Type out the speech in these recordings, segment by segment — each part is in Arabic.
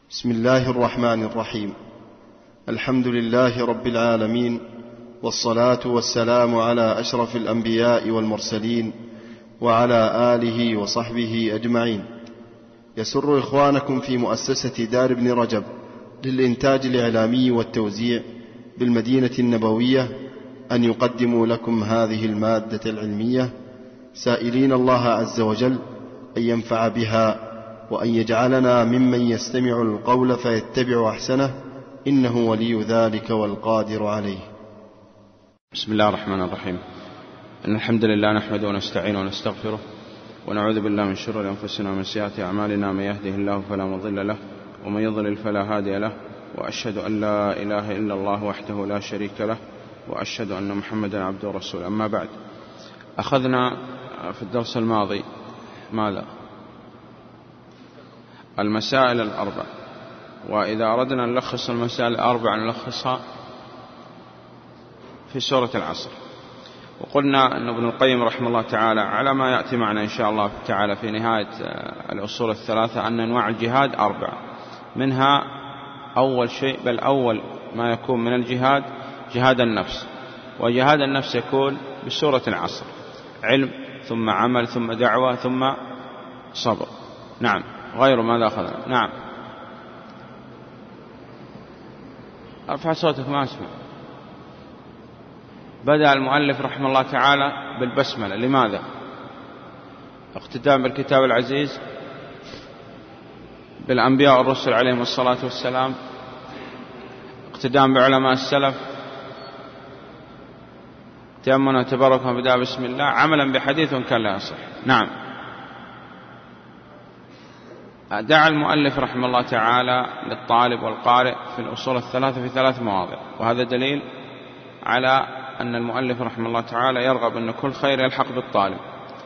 بسم الله الرحمن الرحيم. الحمد لله رب العالمين، والصلاة والسلام على أشرف الأنبياء والمرسلين وعلى آله وصحبه أجمعين. يسر إخوانكم في مؤسسة دار ابن رجب للإنتاج الإعلامي والتوزيع بالمدينة النبوية أن يقدموا لكم هذه المادة العلمية، سائلين الله عز وجل أن ينفع بها وأن يجعلنا ممن يستمع القول فيتبع أحسنه، إنه ولي ذلك والقادر عليه. بسم الله الرحمن الرحيم. إن الحمد لله نحمده ونستعينه ونستغفره ونعوذ بالله من شرور أنفسنا ومن سيئات أعمالنا، من يهده الله فلا مضل له ومن يضلل فلا هادي له، وأشهد أن لا إله إلا الله وحده لا شريك له، وأشهد أن محمدا عبده ورسوله. أما بعد، أخذنا في الدرس الماضي ماذا؟ المسائل الأربع، وإذا أردنا أن نلخص المسائل الأربع نلخصها في سورة العصر. وقلنا أن ابن القيم رحمه الله تعالى على ما يأتي معنا إن شاء الله تعالى في نهاية الأصول الثلاثة أن أنواع الجهاد أربعة، منها أول شيء بل أول ما يكون من الجهاد جهاد النفس، وجهاد النفس يكون بسورة العصر: علم ثم عمل ثم دعوة ثم صبر. نعم، غير ماذا أخذنا؟ نعم، ارفع صوتك ما أسمع. بدأ المؤلف رحمه الله تعالى بالبسملة، لماذا؟ اقتداء بالكتاب العزيز، بالأنبياء والرسل عليهم الصلاة والسلام، اقتداء بعلماء السلف، تأمنا تباركا بدأ بسم الله، عملا بحديث كان لا يصح. نعم، دعا المؤلف رحمه الله تعالى للطالب والقارئ في الأصول الثلاثة في 3 مواضع، وهذا دليل على أن المؤلف رحمه الله تعالى يرغب أن كل خير يلحق بالطالب.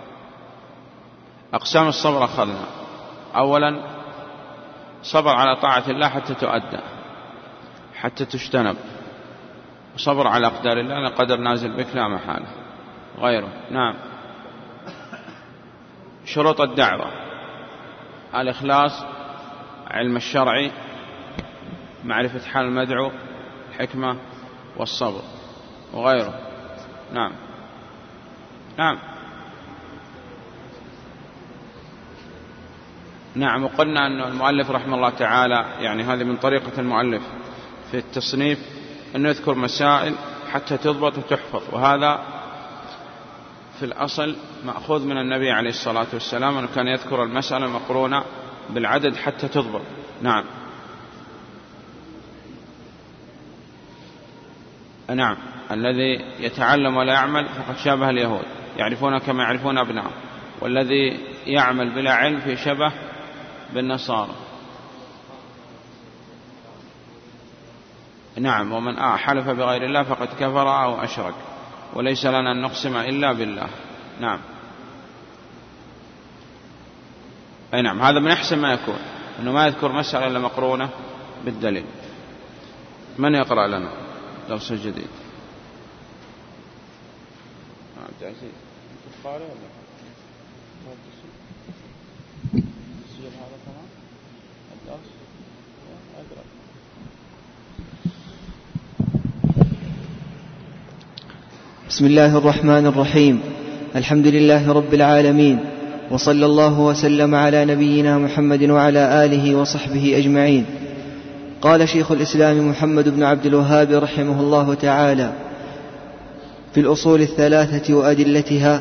أقسام الصبر أخذنا: أولا صبر على طاعة الله حتى تؤدى، حتى تجتنب، وصبر على أقدار الله، أن قدر نازل بك لا محالة غيره. نعم. شروط الدعوة: الإخلاص، علم الشرع، معرفة حال المدعو، الحكمة والصبر وغيره. نعم. نعم. نعم. وقلنا أن المؤلف رحمه الله تعالى يعني هذه من طريقة المؤلف في التصنيف أنه يذكر مسائل حتى تضبط وتحفظ، وهذا في الأصل مأخوذ من النبي عليه الصلاة والسلام، أنه كان يذكر المسألة مقرونة بالعدد حتى تضبط. نعم. نعم. الذي يتعلم ولا يعمل فقد شابه اليهود، يعرفون كما يعرفون أبناءهم، والذي يعمل بلا علم في شبه بالنصارى. نعم. ومن حلف بغير الله فقد كفر أو أشرك، وليس لنا أن نقسم إلا بالله. نعم. أي نعم، هذا من أحسن ما يكون، أنه ما يذكر مسألة إلا مقرونة بالدليل. من يقرأ لنا درس الجديد؟ عبد العزيز أنت قارئ ولا تسجيل هذا كمان الدرس؟ أقرأ. بسم الله الرحمن الرحيم. الحمد لله رب العالمين، وصلى الله وسلم على نبينا محمد وعلى آله وصحبه أجمعين. قال شيخ الإسلام محمد بن عبد الوهاب رحمه الله تعالى في الأصول الثلاثة وأدلتها: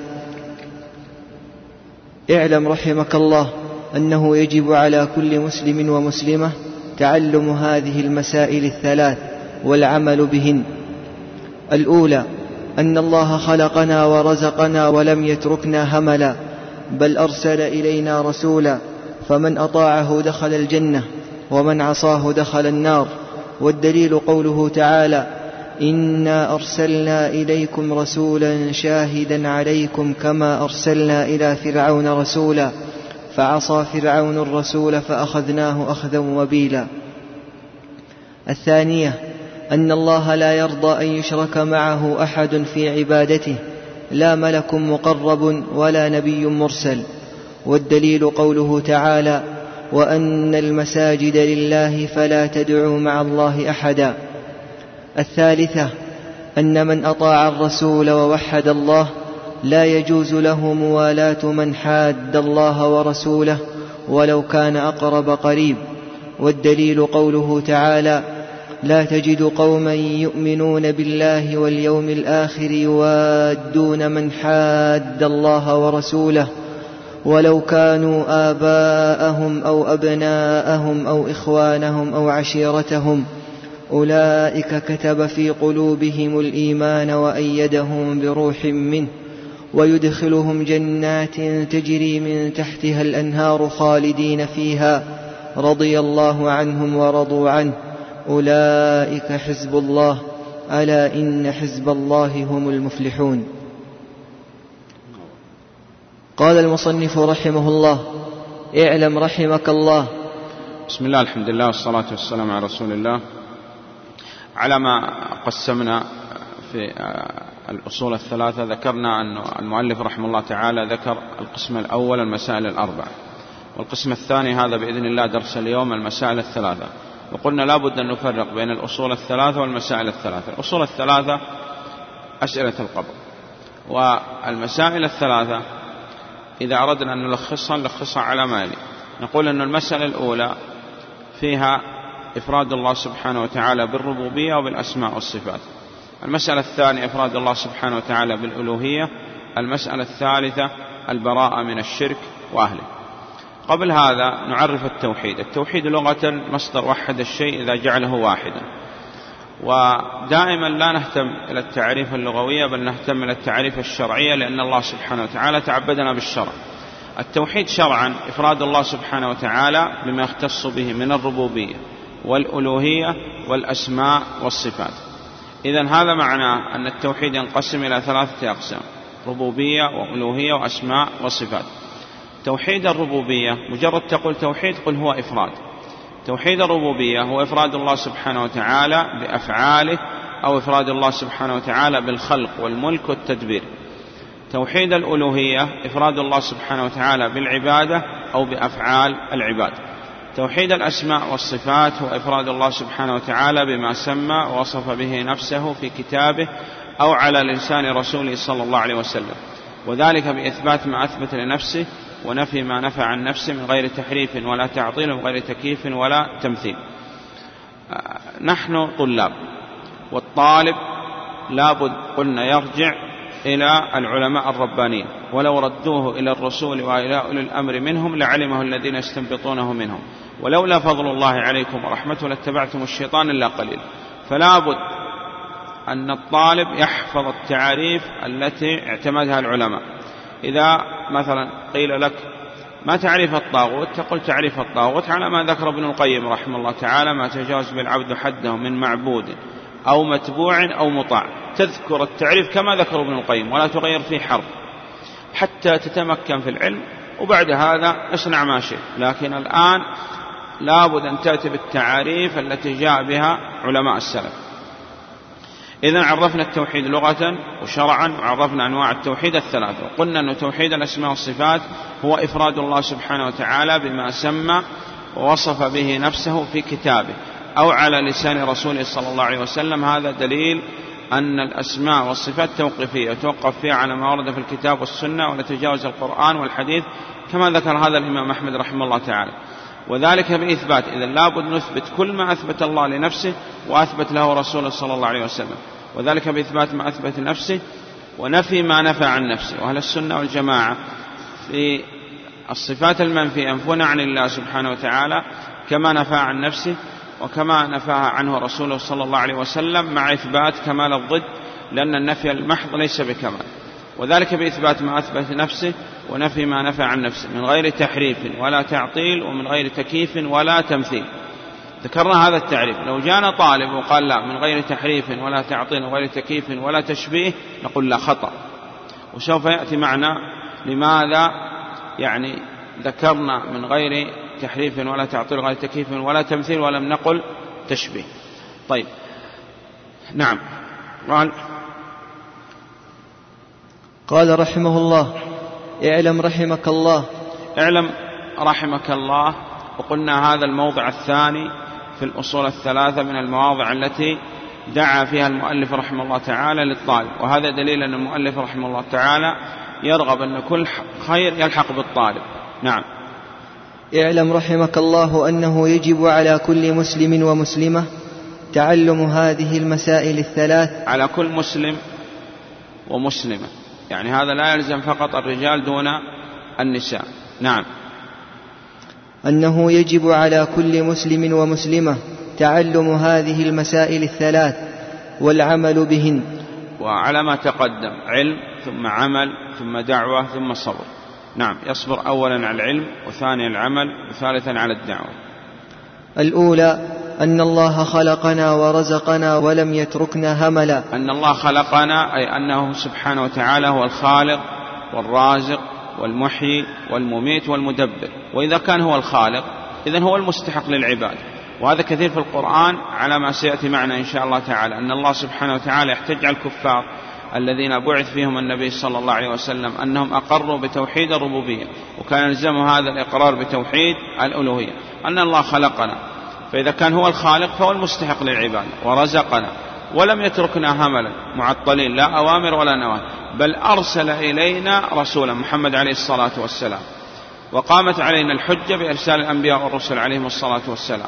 اعلم رحمك الله أنه يجب على كل مسلم ومسلمة تعلم هذه المسائل الثلاث والعمل بهن. الأولى: أن الله خلقنا ورزقنا ولم يتركنا هملا، بل أرسل إلينا رسولا، فمن أطاعه دخل الجنة ومن عصاه دخل النار. والدليل قوله تعالى: إنا أرسلنا إليكم رسولا شاهدا عليكم كما أرسلنا إلى فرعون رسولا فعصى فرعون الرسول فأخذناه أخذا وبيلا. الثانية: أن الله لا يرضى أن يشرك معه أحد في عبادته، لا ملك مقرب ولا نبي مرسل. والدليل قوله تعالى: وأن المساجد لله فلا تدعوا مع الله أحدا. الثالثة أن من أطاع الرسول ووحد الله لا يجوز له موالاة من حاد الله ورسوله ولو كان أقرب قريب، والدليل قوله تعالى: لا تجد قوما يؤمنون بالله واليوم الآخر يوادون من حاد الله ورسوله ولو كانوا آباءهم أو أبناءهم أو إخوانهم أو عشيرتهم أولئك كتب في قلوبهم الإيمان وأيدهم بروح منه ويدخلهم جنات تجري من تحتها الأنهار خالدين فيها رضي الله عنهم ورضوا عنه أولئك حزب الله ألا إن حزب الله هم المفلحون. قال المصنف رحمه الله: اعلم رحمك الله. بسم الله، الحمد لله، والصلاة والسلام على رسول الله. على ما قسمنا في الأصول الثلاثة ذكرنا أن المؤلف رحمه الله تعالى ذكر القسم الأول المسائل الأربع، والقسم الثاني هذا بإذن الله درس اليوم المسائل الثلاثة. وقلنا لا بد أن نفرق بين الأصول الثلاثة والمسائل الثلاثة. الأصول الثلاثة أسئلة القبر، والمسائل الثلاثة إذا أردنا أن نلخصها على ما يلي. نقول أن المسألة الأولى فيها إفراد الله سبحانه وتعالى بالربوبية وبالأسماء والصفات. المسألة الثانية إفراد الله سبحانه وتعالى بالألوهية. المسألة الثالثة البراءة من الشرك وأهله. قبل هذا نعرف التوحيد. التوحيد لغة مصدر وحد الشيء إذا جعله واحدا، ودائما لا نهتم إلى التعريف اللغوية بل نهتم إلى التعريف الشرعية، لأن الله سبحانه وتعالى تعبدنا بالشرع. التوحيد شرعا إفراد الله سبحانه وتعالى بما يختص به من الربوبية والألوهية والأسماء والصفات. إذن هذا معناه أن التوحيد ينقسم إلى ثلاثة أقسام: ربوبية وألوهية وأسماء وصفات. توحيد الربوبية مجرد تقول توحيد قل هو إفراد. توحيد الربوبية هو إفراد الله سبحانه وتعالى بأفعاله أو إفراد الله سبحانه وتعالى بالخلق والملك والتدبير. توحيد الألوهية إفراد الله سبحانه وتعالى بالعبادة أو بأفعال العباد. توحيد الأسماء والصفات هو إفراد الله سبحانه وتعالى بما سمى ووصف به نفسه في كتابه أو على لسان رسوله صلى الله عليه وسلم، وذلك بإثبات ما أثبت لنفسه ونفي ما نفى عن نفسه من غير تحريف ولا تعطيل ومن غير تكييف ولا تمثيل. نحن طلاب، والطالب لابد قلنا يرجع إلى العلماء الربانيين، ولو ردوه إلى الرسول وإلى أولي الأمر منهم لعلمه الذين يستنبطونه منهم، ولولا فضل الله عليكم ورحمته لاتبعتم الشيطان إلا قليل. فلا بد أن الطالب يحفظ التعاريف التي اعتمدها العلماء. إذا مثلا قيل لك ما تعريف الطاغوت، تقول تعريف الطاغوت على ما ذكر ابن القيم رحمه الله تعالى: ما تجاوز بالعبد حده من معبود أو متبوع أو مطاع. تذكر التعريف كما ذكر ابن القيم ولا تغير فيه حرف حتى تتمكن في العلم، وبعد هذا اصنع ما شئت. لكن الآن لابد أن تأتي بالتعاريف التي جاء بها علماء السلف. إذن عرفنا التوحيد لغة وشرعا، وعرفنا أنواع التوحيد الثلاثة، وقلنا أن توحيد الأسماء والصفات هو إفراد الله سبحانه وتعالى بما سمى ووصف به نفسه في كتابه أو على لسان رسوله صلى الله عليه وسلم. هذا دليل أن الأسماء والصفات توقيفية، توقف فيها على ما ورد في الكتاب والسنة ونتجاوز القرآن والحديث كما ذكر هذا الإمام أحمد رحمه الله تعالى، وذلك بإثبات. إذن لابد نثبت كل ما أثبت الله لنفسه وأثبت له رسوله صلى الله عليه وسلم، وذلك بإثبات ما أثبت نفسه ونفي ما نفى عن نفسه. وأهل السنة والجماعة في الصفات المنفية ينفون عن الله سبحانه وتعالى كما نفى عن نفسه وكما نفاها عنه رسوله صلى الله عليه وسلم، مع إثبات كمال الضد، لأن النفي المحض ليس بكمال، وذلك بإثبات ما أثبت نفسه ونفي ما نفى عن نفسه من غير تحريف ولا تعطيل ومن غير تكييف ولا تمثيل. ذكرنا هذا التعريف. لو جاءنا طالب وقال لا، من غير تحريف ولا تعطيل وغير تكييف ولا تشبيه، نقول لا، خطأ. وسوف يأتي معنا لماذا يعني ذكرنا من غير تحريف ولا تعطيل وغير تكييف ولا تمثيل ولم نقل تشبيه. طيب، نعم. قال رحمه الله: اعلم رحمك الله. اعلم رحمك الله. وقلنا هذا الموضع الثاني في الأصول الثلاثة من المواضع التي دعا فيها المؤلف رحمه الله تعالى للطالب، وهذا دليل أن المؤلف رحمه الله تعالى يرغب أن كل خير يلحق بالطالب. نعم. اعلم رحمك الله أنه يجب على كل مسلم ومسلمة تعلم هذه المسائل الثلاث. على كل مسلم ومسلمة، يعني هذا لا يلزم فقط الرجال دون النساء. نعم. أنه يجب على كل مسلم ومسلمة تعلم هذه المسائل الثلاث والعمل بهن. وعلى ما تقدم، علم ثم عمل ثم دعوة ثم صبر. نعم، يصبر أولا على العلم، وثانيا العمل، وثالثا على الدعوة. الأولى أن الله خلقنا ورزقنا ولم يتركنا هملا. أن الله خلقنا أي أنه سبحانه وتعالى هو الخالق والرازق والمحيي والمميت والمدبر، وإذا كان هو الخالق إذن هو المستحق للعباد، وهذا كثير في القرآن على ما سيأتي معنا إن شاء الله تعالى، أن الله سبحانه وتعالى يحتج على الكفار الذين بعث فيهم النبي صلى الله عليه وسلم أنهم أقروا بتوحيد الربوبية، وكان يلزم هذا الإقرار بتوحيد الألوهية، أن الله خلقنا، فإذا كان هو الخالق فهو المستحق للعبادة، ورزقنا ولم يتركنا هملا معطلين لا أوامر ولا نواهي، بل أرسل إلينا رسولا محمد عليه الصلاة والسلام، وقامت علينا الحجة بإرسال الأنبياء والرسل عليهم الصلاة والسلام.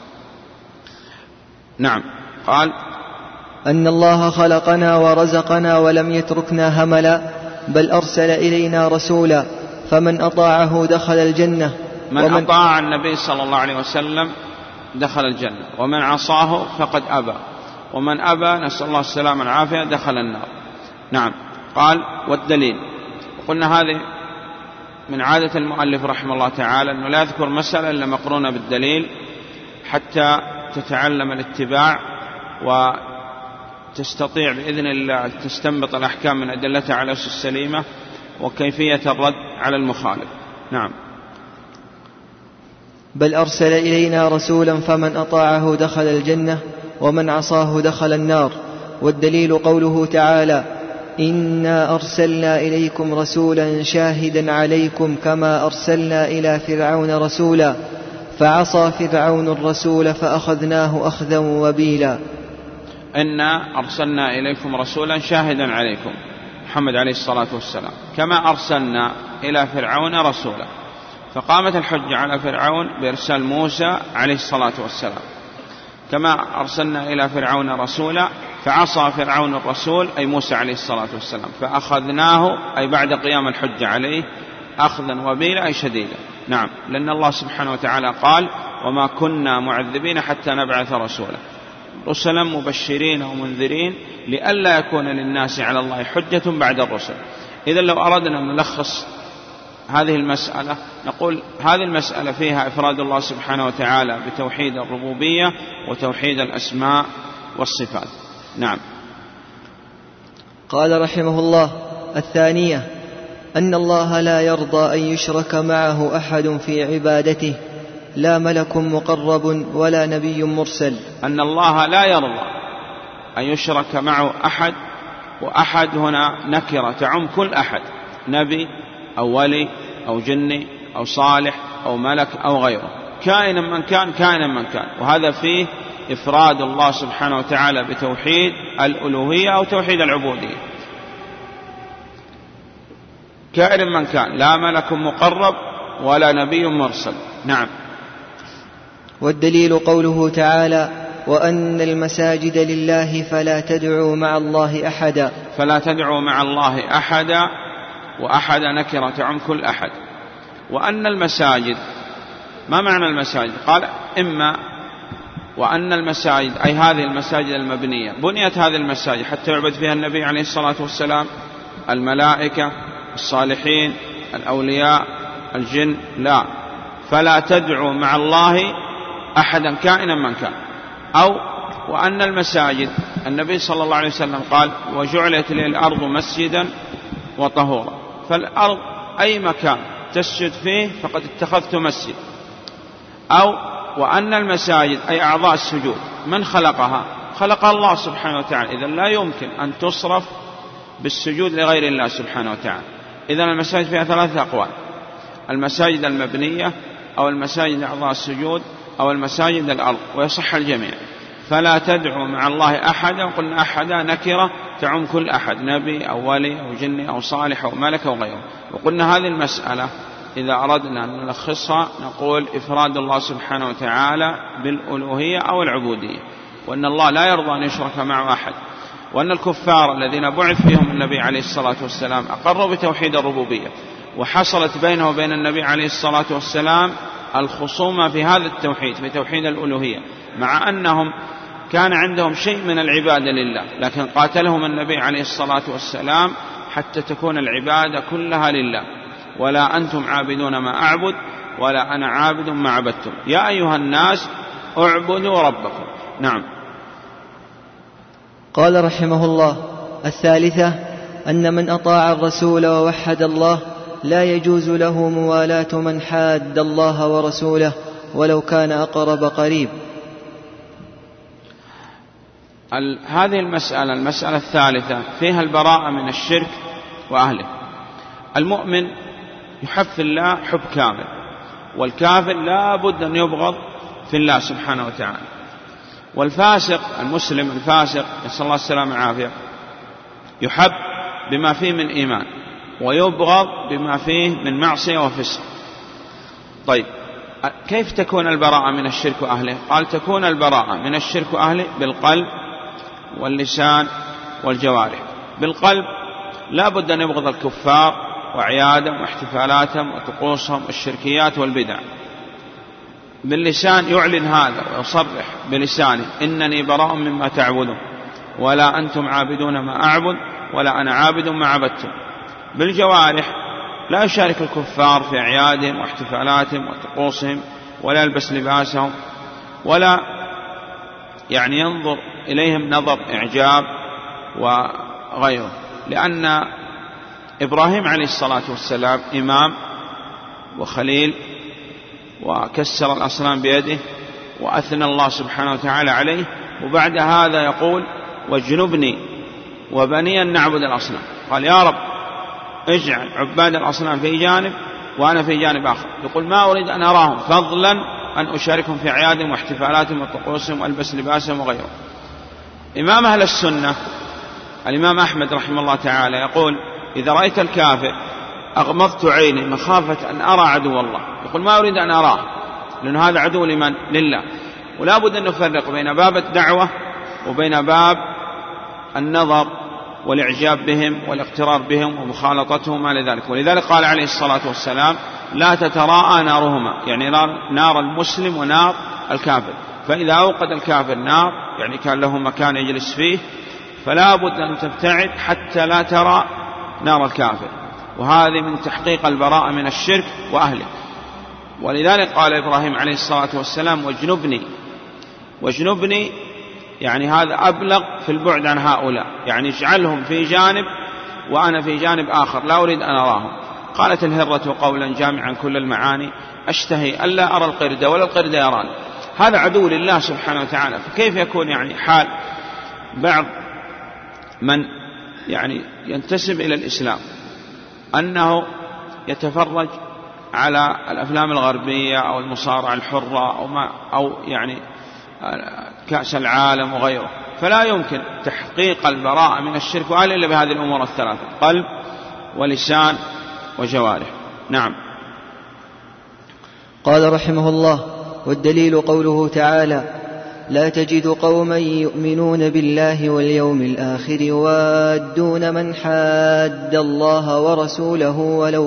نعم. قال أن الله خلقنا ورزقنا ولم يتركنا هملا، بل أرسل إلينا رسولا فمن أطاعه دخل الجنة. من أطاع النبي صلى الله عليه وسلم دخل الجنة، ومن عصاه فقد أبى، ومن أبى نسأل الله السلامة والعافية دخل النار. نعم. قال والدليل. قلنا هذه من عادة المؤلف رحمه الله تعالى أنه لا يذكر مسألة إلا مقرونة بالدليل حتى تتعلم الاتباع وتستطيع بإذن الله تستنبط الأحكام من أدلتها على الأسس السليمة وكيفية الرد على المخالف. نعم. بل أرسل إلينا رسولا فمن أطاعه دخل الجنة ومن عصاه دخل النار. والدليل قوله تعالى: إنا أرسلنا إليكم رسولا شاهدا عليكم كما أرسلنا إلى فرعون رسولا فعصى فرعون الرسول فأخذناه أخذا وبيلا. إنا أرسلنا إليكم رسولا شاهدا عليكم محمد عليه الصلاة والسلام كما أرسلنا إلى فرعون رسولا، فقامت الحجة على فرعون بإرسال موسى عليه الصلاة والسلام، كما أرسلنا إلى فرعون رسولا فعصى فرعون الرسول أي موسى عليه الصلاة والسلام فأخذناه أي بعد قيام الحجة عليه أخذا وبيلا أي شديدا. نعم، لأن الله سبحانه وتعالى قال: وما كنا معذبين حتى نبعث رسولا، رسلا مبشرين ومنذرين لئلا يكون للناس على الله حجة بعد الرسل. إذن لو أردنا أن نلخص هذه المسألة نقول هذه المسألة فيها إفراد الله سبحانه وتعالى بتوحيد الربوبية وتوحيد الأسماء والصفات. نعم. قال رحمه الله: الثانية أن الله لا يرضى أن يشرك معه أحد في عبادته، لا ملك مقرب ولا نبي مرسل. أن الله لا يرضى أن يشرك معه أحد، وأحد هنا نكرة تعم كل أحد، نبي أو ولي أو جني أو صالح أو ملك أو غيره، كائنا من كان كائنا من كان، وهذا فيه إفراد الله سبحانه وتعالى بتوحيد الألوهية أو توحيد العبودية. كائنا من كان، لا ملك مقرب ولا نبي مرسل. نعم. والدليل قوله تعالى: وأن المساجد لله فلا تدعوا مع الله أحدا. فلا تدعوا مع الله أحدا، وأحد نكرة تعم كل أحد. وأن المساجد، ما معنى المساجد؟ قال: إما وأن المساجد أي هذه المساجد المبنية، بنيت هذه المساجد حتى يعبد فيها النبي عليه الصلاة والسلام، الملائكة، الصالحين، الأولياء، الجن، لا، فلا تدعوا مع الله أحدا كائنا من كان. أو وأن المساجد، النبي صلى الله عليه وسلم قال: وجعلت لي الأرض مسجدا وطهورا، فالأرض أي مكان تسجد فيه فقد اتخذت مسجد. أو وأن المساجد أي أعضاء السجود من خلقها؟ خلقها الله سبحانه وتعالى، إذن لا يمكن أن تصرف بالسجود لغير الله سبحانه وتعالى. إذن المساجد فيها ثلاثة أقوال: المساجد المبنية، أو المساجد أعضاء السجود أو المساجد الأرض، ويصح الجميع. فلا تدعوا مع الله أحدا، وقلنا أحدا نكرة تعم كل أحد، نبي أو ولي أو جني أو صالح أو ملك أو غيره. وقلنا هذه المسألة إذا أردنا أن نلخصها نقول إفراد الله سبحانه وتعالى بالألوهية أو العبودية، وأن الله لا يرضى أن يشرك معه أحد، وأن الكفار الذين بعث فيهم النبي عليه الصلاة والسلام أقروا بتوحيد الربوبية، وحصلت بينه وبين النبي عليه الصلاة والسلام الخصومة في هذا التوحيد، في توحيد الألوهية، مع أنهم كان عندهم شيء من العبادة لله، لكن قاتلهم النبي عليه الصلاة والسلام حتى تكون العبادة كلها لله. ولا أنتم عابدون ما أعبد ولا أنا عابد ما عبدتم، يا أيها الناس اعبدوا ربكم. نعم. قال رحمه الله: الثالثة أن من أطاع الرسول ووحد الله لا يجوز له موالاة من حاد الله ورسوله ولو كان أقرب قريب. هذه المسألة الثالثة فيها البراءة من الشرك وأهله. المؤمن يحب في الله حب كامل، والكافر لا بد أن يبغض في الله سبحانه وتعالى. والفاسق المسلم الفاسق نسأل الله السلامة والعافية يحب بما فيه من إيمان، ويبغض بما فيه من معصية وفسق. طيب، كيف تكون البراءة من الشرك وأهله؟ قال: تكون البراءة من الشرك وأهله بالقلب واللسان والجوارح. بالقلب لا بد أن يبغض الكفار وأعيادهم واحتفالاتهم وطقوسهم والشركيات والبدع. باللسان يعلن هذا ويصرح بلسانه: إنني براء مما تعبدون ولا أنتم عابدون ما أعبد ولا أنا عابد ما عبدتم. بالجوارح لا يشارك الكفار في أعيادهم واحتفالاتهم وطقوسهم، ولا يلبس لباسهم، ولا ينظر إليهم نظر إعجاب وغيره، لأن إبراهيم عليه الصلاة والسلام إمام وخليل، وكسر الأصنام بيده وأثنى الله سبحانه وتعالى عليه، وبعد هذا يقول: واجنبني وبني أن نعبد الأصنام. قال: يا رب اجعل عباد الأصنام في جانب وأنا في جانب آخر. يقول: ما أريد أن أراهم فضلا أن أشاركهم في أعيادهم واحتفالاتهم وطقوسهم وألبس لباسهم وغيره. إمام أهل السنة الإمام أحمد رحمه الله تعالى يقول: إذا رأيت الكافر أغمضت عيني مخافة أن أرى عدو الله. يقول: ما أريد أن أراه، لأن هذا عدو لمن؟ لله. ولا بد أن نفرق بين باب الدعوة وبين باب النظر والإعجاب بهم والاقترار بهم ومخالطتهم ما لذلك. ولذلك قال عليه الصلاة والسلام: لا تتراءى نارهما، يعني نار المسلم ونار الكافر. فإذا أوقد الكافر نار، يعني كان له مكان يجلس فيه، فلا بد أن تبتعد حتى لا ترى نار الكافر. وهذه من تحقيق البراءة من الشرك وأهله. ولذلك قال إبراهيم عليه الصلاة والسلام: واجنبني، يعني هذا أبلغ في البعد عن هؤلاء، يعني اجعلهم في جانب وأنا في جانب آخر، لا أريد أن أراهم. قالت الهرة قولا جامعا كل المعاني: أشتهي ألا أرى القرد ولا القرد يراني. هذا عدو لله سبحانه وتعالى. فكيف يكون حال بعض من ينتسب إلى الإسلام أنه يتفرج على الأفلام الغربية أو المصارعة الحرة أو كأس العالم وغيره؟ فلا يمكن تحقيق البراءة من الشرك وأهله إلا بهذه الأمور الثلاثة: قلب ولسان وجوارح. نعم. قال رحمه الله: والدليل قوله تعالى: لا تجد قوما يؤمنون بالله واليوم الآخر يوادون من حاد الله ورسوله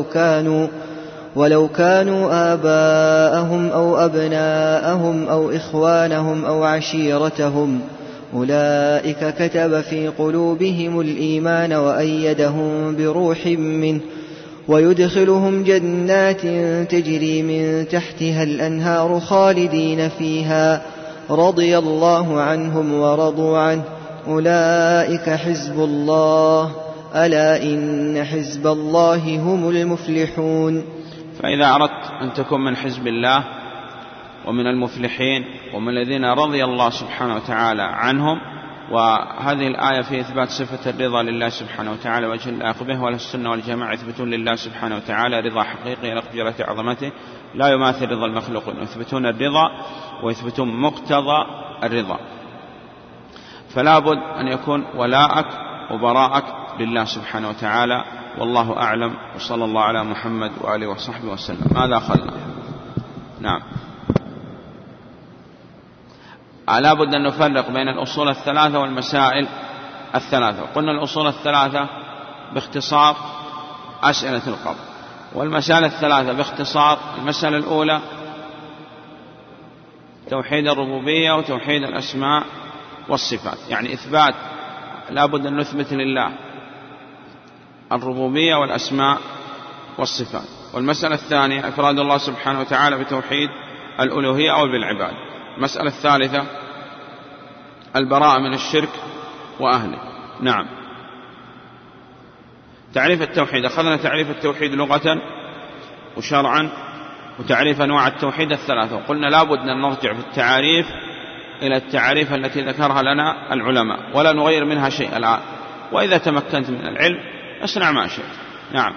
ولو كانوا آباءهم أو أبناءهم أو إخوانهم أو عشيرتهم أولئك كتب في قلوبهم الإيمان وأيدهم بروح منه ويدخلهم جنات تجري من تحتها الأنهار خالدين فيها رضي الله عنهم ورضوا عنه أولئك حزب الله ألا إن حزب الله هم المفلحون. فإذا أردت أن تكون من حزب الله ومن المفلحين ومن الذين رضي الله سبحانه وتعالى عنهم، وهذه الآية في إثبات صفة الرضا لله سبحانه وتعالى وجه اللائق به، وأهل السنة والجماعة يثبتون لله سبحانه وتعالى رضا حقيقي لقدرة عظمته لا يماثل رضا المخلوقين، يثبتون الرضا ويثبتون مقتضى الرضا. فلا بد أن يكون ولاءك وبراءك لله سبحانه وتعالى، والله أعلم، وصلى الله على محمد وآله وصحبه وسلم. ماذا أخذنا؟ نعم، لا بد أن نفرق بين الأصول الثلاثة والمسائل الثلاثة. قلنا الأصول الثلاثة باختصار أسئلة القبر، والمسائل الثلاثة باختصار: المسألة الأولى توحيد الربوبية وتوحيد الأسماء والصفات، يعني إثبات، لا بد أن نثبت لله الربوبية والأسماء والصفات. والمسألة الثانية إفراد الله سبحانه وتعالى بتوحيد الألوهية أو بالعباد. المسألة الثالثة البراءة من الشرك وأهله. نعم، تعريف التوحيد، أخذنا تعريف التوحيد لغة وشرعا وتعريف أنواع التوحيد الثلاثة، وقلنا لا بد أن نرجع في التعاريف إلى التعريف التي ذكرها لنا العلماء ولا نغير منها شيء الآن، وإذا تمكنت من العلم اصنع ما شئت. نعم.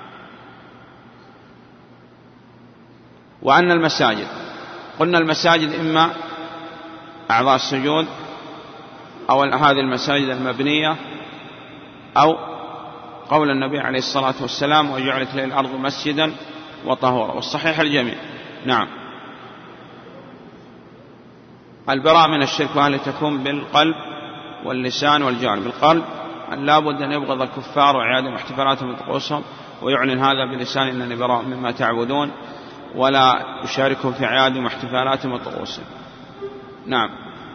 وأن المساجد، قلنا المساجد إما أعضاء السجود أو هذه المساجد المبنية أو قول النبي عليه الصلاة والسلام: وجعلت لي الأرض مسجدا وطهورا، والصحيح الجميع. نعم. البراءة من الشرك وأهله تكون بالقلب واللسان والجوارح. بالقلب أن لا بد أن يبغض الكفار وعيادهم واحتفالاتهم وطقوسهم، ويعلن هذا بلسان: إنني براء مما تعبدون، ولا يشاركهم في أعيادهم واحتفالاتهم وطقوسهم. نعم.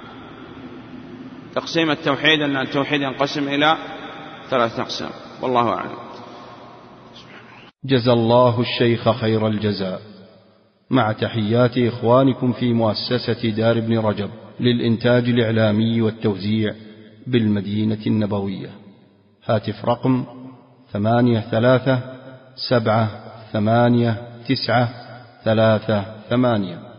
تقسيم التوحيد أن التوحيد ينقسم إلى 3 أقسام، والله أعلم. جزى الله الشيخ خير الجزاء، مع تحيات إخوانكم في مؤسسة دار ابن رجب للإنتاج الإعلامي والتوزيع بالمدينة النبوية. هاتف رقم 83 7 8 9 3 8.